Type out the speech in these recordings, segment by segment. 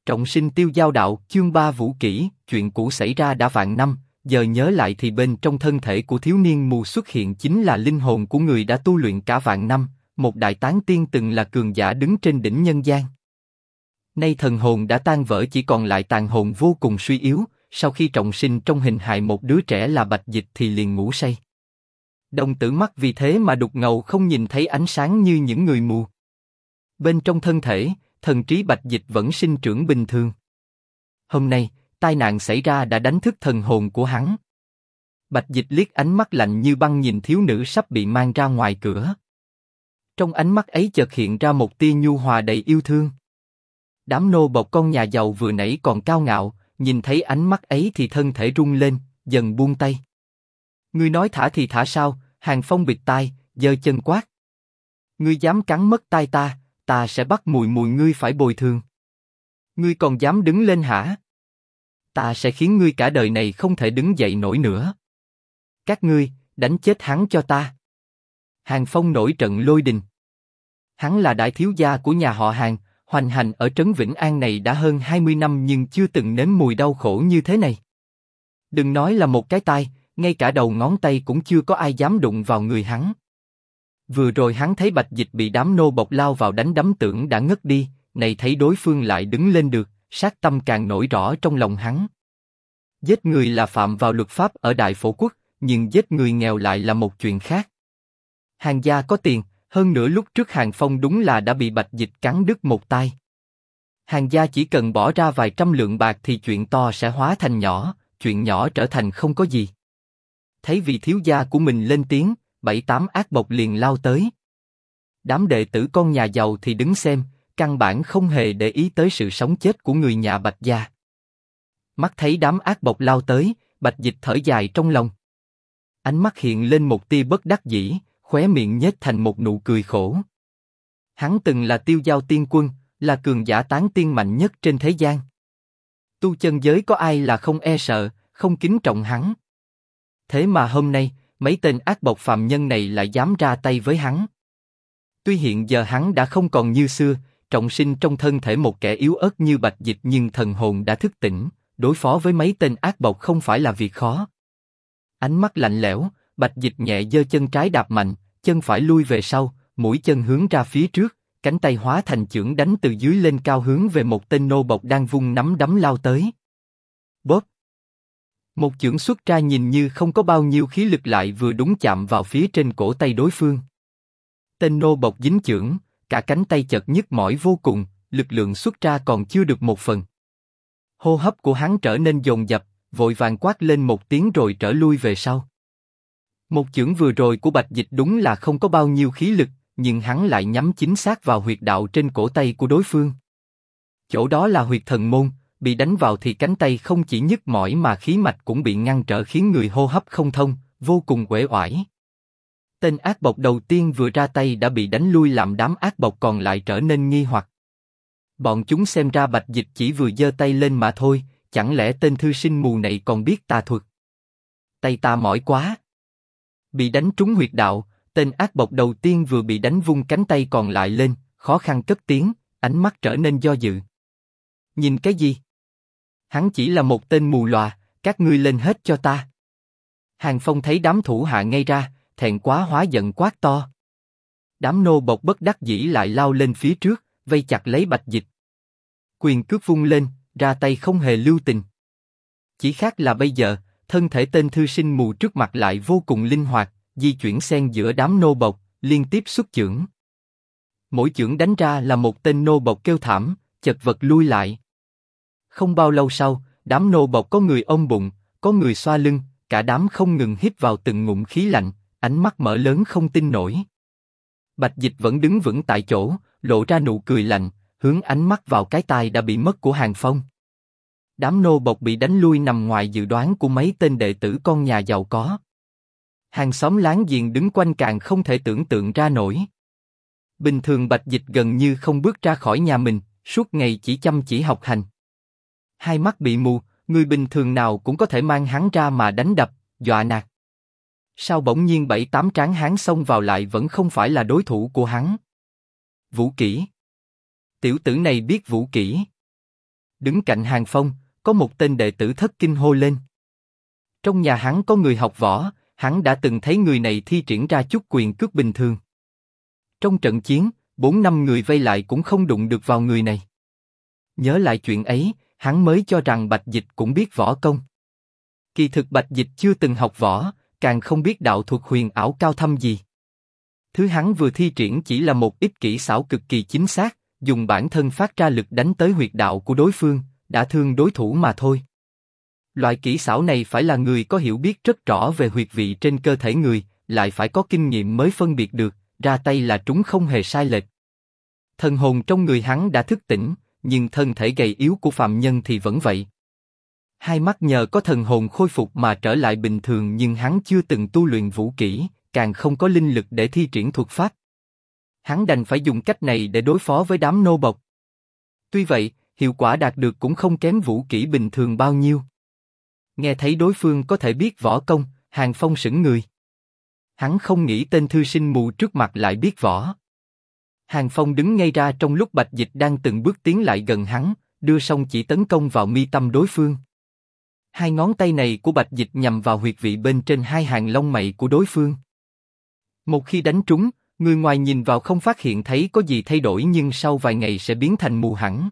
Trọng sinh tiêu giao đạo, chương 3 vũ kỹ, chuyện cũ xảy ra đã vạn năm, giờ nhớ lại thì bên trong thân thể của thiếu niên mù xuất hiện chính là linh hồn của người đã tu luyện cả vạn năm, một đại tán tiên từng là cường giả đứng trên đỉnh nhân gian. Nay thần hồn đã tan vỡ, chỉ còn lại tàn hồn vô cùng suy yếu, sau khi trọng sinh trong hình hài một đứa trẻ là Bạch Dịch thì liền ngủ say. Đồng tử mắt vì thế mà đục ngầu, không nhìn thấy ánh sáng như những người mù. Bên trong thân thể, thần trí Bạch Dịch vẫn sinh trưởng bình thường. Hôm nay, tai nạn xảy ra đã đánh thức thần hồn của hắn. Bạch Dịch liếc ánh mắt lạnh như băng nhìn thiếu nữ sắp bị mang ra ngoài cửa. Trong ánh mắt ấy chợt hiện ra một tia nhu hòa đầy yêu thương. Đám nô bộc con nhà giàu vừa nãy còn cao ngạo, nhìn thấy ánh mắt ấy thì thân thể rung lên, dần buông tay. Ngươi nói thả thì thả sao? Hàng Phong bịt tai, giơ chân quát. Ngươi dám cắn mất tai ta, ta sẽ bắt mùi ngươi phải bồi thường. Ngươi còn dám đứng lên hả? Ta sẽ khiến ngươi cả đời này không thể đứng dậy nổi nữa. Các ngươi, đánh chết hắn cho ta. Hàng Phong nổi trận lôi đình. Hắn là đại thiếu gia của nhà họ Hàng, hoành hành ở trấn Vĩnh An này đã hơn 20 năm nhưng chưa từng nếm mùi đau khổ như thế này. Đừng nói là một cái tai, ngay cả đầu ngón tay cũng chưa có ai dám đụng vào người hắn. Vừa rồi hắn thấy Bạch Dịch bị đám nô bộc lao vào đánh đấm tưởng đã ngất đi, này thấy đối phương lại đứng lên được, sát tâm càng nổi rõ trong lòng hắn. Giết người là phạm vào luật pháp ở Đại Phổ Quốc, nhưng giết người nghèo lại là một chuyện khác. Hàng gia có tiền, hơn nữa lúc trước Hàng Phong đúng là đã bị Bạch Dịch cắn đứt một tai. Hàng gia chỉ cần bỏ ra vài trăm lượng bạc thì chuyện to sẽ hóa thành nhỏ, chuyện nhỏ trở thành không có gì. Thấy vị thiếu gia của mình lên tiếng, 7-8 ác bộc liền lao tới. Đám đệ tử con nhà giàu thì đứng xem, căn bản không hề để ý tới sự sống chết của người nhà Bạch gia. Mắt thấy đám ác bộc lao tới, Bạch Dịch thở dài trong lòng. Ánh mắt hiện lên một tia bất đắc dĩ, khóe miệng nhếch thành một nụ cười khổ. Hắn từng là tiêu giao tiên quân, là cường giả tán tiên mạnh nhất trên thế gian. Tu chân giới có ai là không e sợ, không kính trọng hắn. Thế mà hôm nay, mấy tên ác bộc phàm nhân này lại dám ra tay với hắn. Tuy hiện giờ hắn đã không còn như xưa, trọng sinh trong thân thể một kẻ yếu ớt như Bạch Dịch, nhưng thần hồn đã thức tỉnh, đối phó với mấy tên ác bộc không phải là việc khó. Ánh mắt lạnh lẽo, Bạch Dịch nhẹ giơ chân trái đạp mạnh, chân phải lui về sau, mũi chân hướng ra phía trước, cánh tay hóa thành chưởng đánh từ dưới lên cao hướng về một tên nô bộc đang vung nắm đấm lao tới. Bóp! Một chưởng xuất ra nhìn như không có bao nhiêu khí lực lại vừa đúng chạm vào phía trên cổ tay đối phương. Tên nô bộc dính chưởng, cả cánh tay chật nhức mỏi vô cùng, lực lượng xuất ra còn chưa được một phần. Hô hấp của hắn trở nên dồn dập, vội vàng quát lên một tiếng rồi trở lui về sau. Một chưởng vừa rồi của Bạch Dịch đúng là không có bao nhiêu khí lực, nhưng hắn lại nhắm chính xác vào huyệt đạo trên cổ tay của đối phương. Chỗ đó là huyệt thần môn, bị đánh vào thì cánh tay không chỉ nhức mỏi mà khí mạch cũng bị ngăn trở khiến người hô hấp không thông, vô cùng uể oải. Tên ác bộc đầu tiên vừa ra tay đã bị đánh lui làm đám ác bộc còn lại trở nên nghi hoặc. Bọn chúng xem ra Bạch Dịch chỉ vừa giơ tay lên mà thôi, chẳng lẽ tên thư sinh mù này còn biết tà thuật? Tay ta mỏi quá. Bị đánh trúng huyệt đạo, tên ác bộc đầu tiên vừa bị đánh vung cánh tay còn lại lên, khó khăn cất tiếng, ánh mắt trở nên do dự. Nhìn cái gì? Hắn chỉ là một tên mù lòa, các ngươi lên hết cho ta. Hàng Phong thấy đám thủ hạ ngây ra, thẹn quá hóa giận quát to. Đám nô bộc bất đắc dĩ lại lao lên phía trước, vây chặt lấy Bạch Dịch. Quyền cước vung lên, ra tay không hề lưu tình. Chỉ khác là bây giờ, thân thể tên thư sinh mù trước mặt lại vô cùng linh hoạt, di chuyển xen giữa đám nô bộc, liên tiếp xuất chưởng. Mỗi chưởng đánh ra là một tên nô bộc kêu thảm, chật vật lui lại. Không bao lâu sau, đám nô bộc có người ôm bụng, có người xoa lưng, cả đám không ngừng hít vào từng ngụm khí lạnh, ánh mắt mở lớn không tin nổi. Bạch Dịch vẫn đứng vững tại chỗ, lộ ra nụ cười lạnh, hướng ánh mắt vào cái tai đã bị mất của Hàng Phong. Đám nô bộc bị đánh lui nằm ngoài dự đoán của mấy tên đệ tử con nhà giàu có. Hàng xóm láng giềng đứng quanh càng không thể tưởng tượng ra nổi. Bình thường Bạch Dịch gần như không bước ra khỏi nhà mình, suốt ngày chỉ chăm chỉ học hành. Hai mắt bị mù, người bình thường nào cũng có thể mang hắn ra mà đánh đập, dọa nạt. Sao bỗng nhiên 7-8 tráng hán xông vào lại vẫn không phải là đối thủ của hắn? Vũ kỹ. Tiểu tử này biết vũ kỹ. Đứng cạnh Hàng Phong, có một tên đệ tử thất kinh hô lên. Trong nhà hắn có người học võ, hắn đã từng thấy người này thi triển ra chút quyền cước bình thường. Trong trận chiến, 4-5 người vây lại cũng không đụng được vào người này. Nhớ lại chuyện ấy, hắn mới cho rằng Bạch Dịch cũng biết võ công. Kỳ thực Bạch Dịch chưa từng học võ, càng không biết đạo thuật huyền ảo cao thâm gì. Thứ hắn vừa thi triển chỉ là một ít kỹ xảo cực kỳ chính xác, dùng bản thân phát ra lực đánh tới huyệt đạo của đối phương, đã thương đối thủ mà thôi. Loại kỹ xảo này phải là người có hiểu biết rất rõ về huyệt vị trên cơ thể người, lại phải có kinh nghiệm mới phân biệt được, ra tay là trúng không hề sai lệch. Thần hồn trong người hắn đã thức tỉnh, nhưng thân thể gầy yếu của phàm nhân thì vẫn vậy. Hai mắt nhờ có thần hồn khôi phục mà trở lại bình thường, nhưng hắn chưa từng tu luyện vũ kỹ, càng không có linh lực để thi triển thuật pháp. Hắn đành phải dùng cách này để đối phó với đám nô bộc. Tuy vậy, hiệu quả đạt được cũng không kém vũ kỹ bình thường bao nhiêu. Nghe thấy đối phương có thể biết võ công, Hàng Phong sững người. Hắn không nghĩ tên thư sinh mù trước mặt lại biết võ. Hàng Phong đứng ngay ra trong lúc Bạch Dịch đang từng bước tiến lại gần hắn, đưa song chỉ tấn công vào mi tâm đối phương. Hai ngón tay này của Bạch Dịch nhằm vào huyệt vị bên trên hai hàng lông mày của đối phương. Một khi đánh trúng, người ngoài nhìn vào không phát hiện thấy có gì thay đổi, nhưng sau vài ngày sẽ biến thành mù hẳn.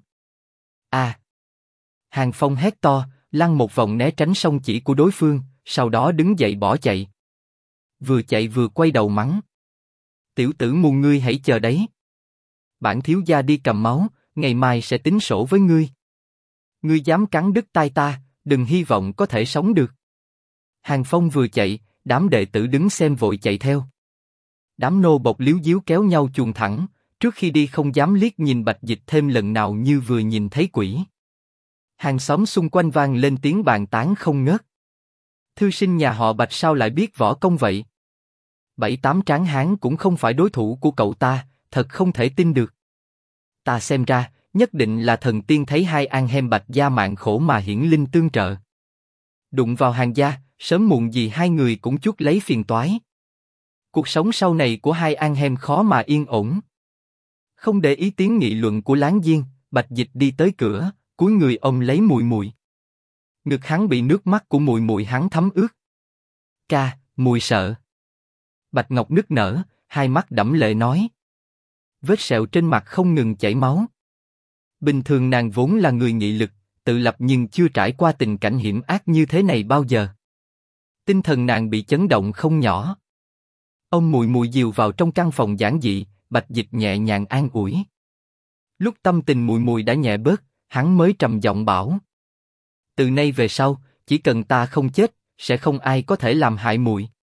À! Hàng Phong hét to, lăn một vòng né tránh song chỉ của đối phương, sau đó đứng dậy bỏ chạy. Vừa chạy vừa quay đầu mắng. Tiểu tử mù, ngươi hãy chờ đấy. Bản thiếu gia đi cầm máu, ngày mai sẽ tính sổ với ngươi. Ngươi dám cắn đứt tai ta, đừng hy vọng có thể sống được. Hàng Phong vừa chạy, đám đệ tử đứng xem vội chạy theo. Đám nô bộc líu díu kéo nhau chuồn thẳng, trước khi đi không dám liếc nhìn Bạch Dịch thêm lần nào, như vừa nhìn thấy quỷ. Hàng xóm xung quanh vang lên tiếng bàn tán không ngớt. Thư sinh nhà họ Bạch sao lại biết võ công vậy? 7-8 tráng hán cũng không phải đối thủ của cậu ta, thật không thể tin được. Ta xem ra, nhất định là thần tiên thấy hai an hem Bạch gia mạng khổ mà hiển linh tương trợ. Đụng vào Hàng gia, sớm muộn gì hai người cũng chuốc lấy phiền toái. Cuộc sống sau này của hai an hem khó mà yên ổn. Không để ý tiếng nghị luận của láng giềng, Bạch Dịch đi tới cửa, cúi người ôm lấy Mùi Mùi. Ngực hắn bị nước mắt của Mùi Mùi hắn thấm ướt. Ca, Mùi sợ. Bạch Ngọc nức nở, hai mắt đẫm lệ nói. Vết sẹo trên mặt không ngừng chảy máu. Bình thường nàng vốn là người nghị lực, tự lập, nhưng chưa trải qua tình cảnh hiểm ác như thế này bao giờ. Tinh thần nàng bị chấn động không nhỏ. Ông Mùi Mùi dìu vào trong căn phòng giản dị, Bạch Dịch nhẹ nhàng an ủi. Lúc tâm tình Mùi Mùi đã nhẹ bớt, hắn mới trầm giọng bảo. Từ nay về sau, chỉ cần ta không chết, sẽ không ai có thể làm hại Mùi.